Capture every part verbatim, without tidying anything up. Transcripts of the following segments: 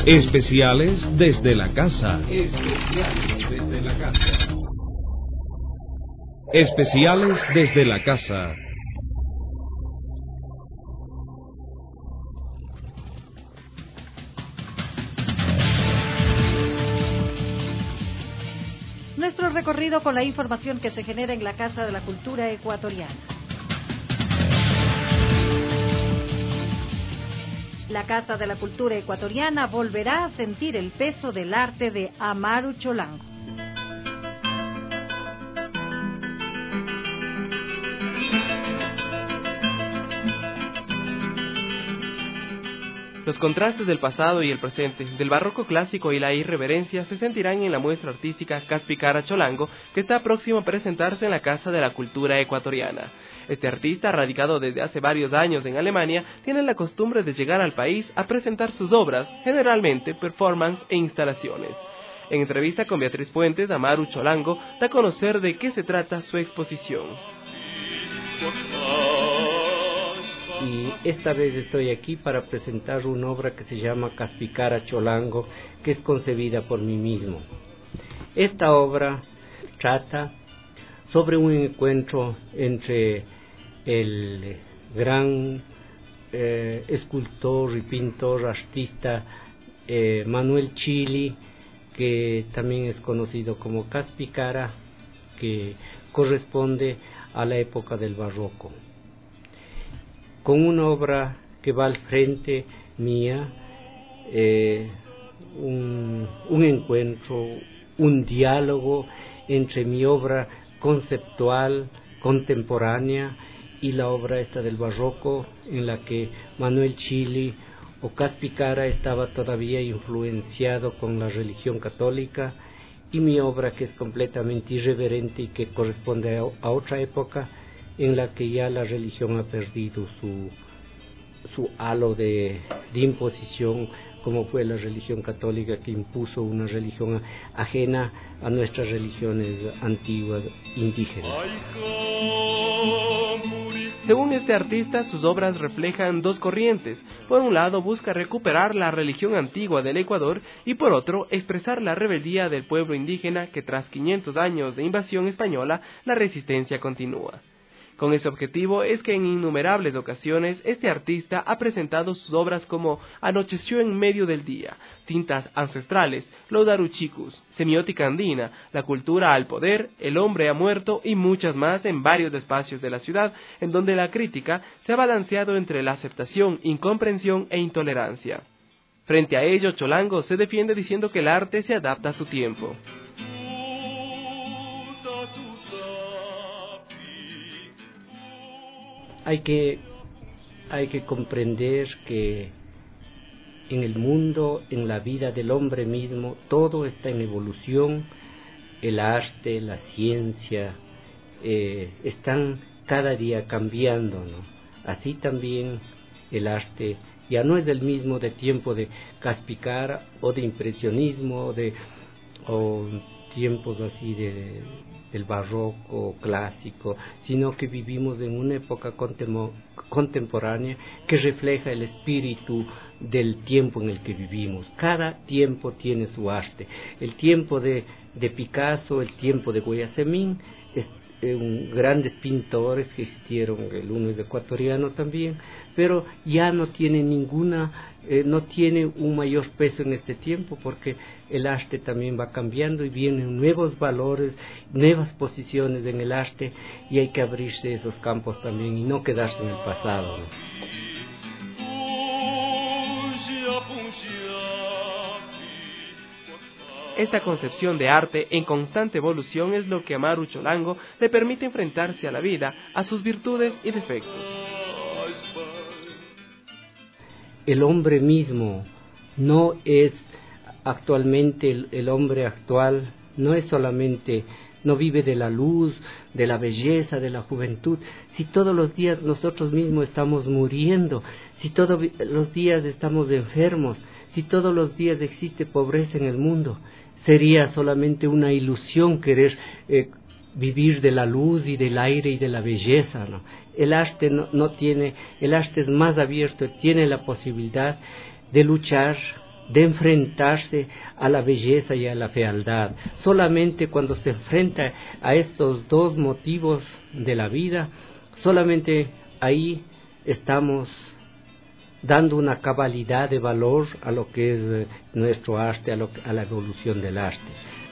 Especiales desde la casa. Especiales desde la casa. Especiales desde la casa. Nuestro recorrido con la información que se genera en la Casa de la Cultura Ecuatoriana. La Casa de la Cultura Ecuatoriana volverá a sentir el peso del arte de Amaru Cholango. Los contrastes del pasado y el presente, del barroco clásico y la irreverencia se sentirán en la muestra artística Caspicara Cholango, que está próximo a presentarse en la Casa de la Cultura Ecuatoriana. Este artista, radicado desde hace varios años en Alemania, tiene la costumbre de llegar al país a presentar sus obras, generalmente performance e instalaciones. En entrevista con Beatriz Puentes, Amaru Cholango da a conocer de qué se trata su exposición. Y esta vez estoy aquí para presentar una obra que se llama Caspicara Cholango, que es concebida por mí mismo. Esta obra trata sobre un encuentro entre el gran eh, escultor y pintor artista eh, Manuel Chili, que también es conocido como Caspicara, que corresponde a la época del barroco, con una obra que va al frente mía, eh, un, un encuentro, un diálogo entre mi obra conceptual, contemporánea, y la obra esta del barroco, en la que Manuel Chili o Caspicara estaba todavía influenciado con la religión católica, y mi obra, que es completamente irreverente y que corresponde a, a otra época en la que ya la religión ha perdido su, su halo de, de imposición, como fue la religión católica, que impuso una religión ajena a nuestras religiones antiguas indígenas. Según este artista, sus obras reflejan dos corrientes. Por un lado, busca recuperar la religión antigua del Ecuador y por otro, expresar la rebeldía del pueblo indígena que tras quinientos años de invasión española, la resistencia continúa. Con ese objetivo es que en innumerables ocasiones este artista ha presentado sus obras como Anocheció en medio del día, Cintas ancestrales, Los Daruchicus, Semiótica andina, La cultura al poder, El hombre ha muerto y muchas más en varios espacios de la ciudad, en donde la crítica se ha balanceado entre la aceptación, incomprensión e intolerancia. Frente a ello, Cholango se defiende diciendo que el arte se adapta a su tiempo. Hay que, hay que comprender que en el mundo, en la vida del hombre mismo, todo está en evolución. El arte, la ciencia, eh, están cada día cambiando, ¿no? Así también el arte ya no es el mismo de tiempo de Caspicara o de impresionismo o de o tiempos así de del barroco clásico, sino que vivimos en una época contemo- contemporánea que refleja el espíritu del tiempo en el que vivimos. Cada tiempo tiene su arte. El tiempo de, de Picasso, el tiempo de Guayasamín, es, eh, un, grandes pintores que existieron, el uno es ecuatoriano también, pero ya no tiene ninguna, eh, no tiene un mayor peso en este tiempo, porque el arte también va cambiando y vienen nuevos valores, nuevas posiciones en el arte, y hay que abrirse esos campos también y no quedarse en el pasado, ¿no? Esta concepción de arte en constante evolución es lo que a Amaru Cholango le permite enfrentarse a la vida, a sus virtudes y defectos. El hombre mismo no es actualmente, el, el hombre actual no es solamente, no vive de la luz, de la belleza, de la juventud. Si todos los días nosotros mismos estamos muriendo, si todos los días estamos enfermos, si todos los días existe pobreza en el mundo, sería solamente una ilusión querer eh, vivir de la luz y del aire y de la belleza, ¿no? El arte no, no tiene, el arte es más abierto, tiene la posibilidad de luchar, de enfrentarse a la belleza y a la fealdad. Solamente cuando se enfrenta a estos dos motivos de la vida, solamente ahí estamos dando una cabalidad de valor a lo que es eh, nuestro arte, a, lo, a la evolución del arte.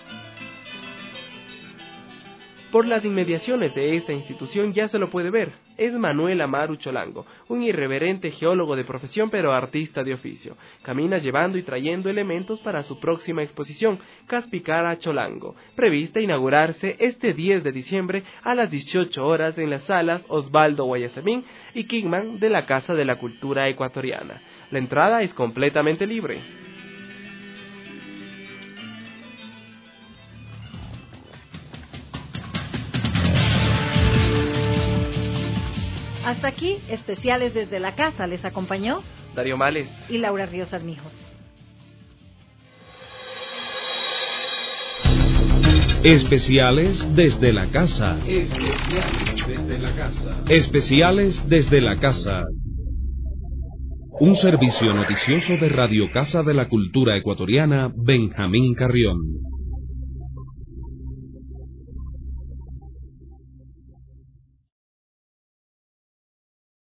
Por las inmediaciones de esta institución ya se lo puede ver. Es Manuel Amaru Cholango, un irreverente geólogo de profesión pero artista de oficio. Camina llevando y trayendo elementos para su próxima exposición, Caspicara Cholango, prevista inaugurarse este diez de diciembre a las dieciocho horas en las salas Osvaldo Guayasamín y Kingman de la Casa de la Cultura Ecuatoriana. La entrada es completamente libre. Hasta aquí, especiales desde la casa. Les acompañó Darío Males y Laura Ríos Armijos. Especiales desde la casa. Especiales desde la casa. Especiales desde la casa. Un servicio noticioso de Radio Casa de la Cultura Ecuatoriana, Benjamín Carrión.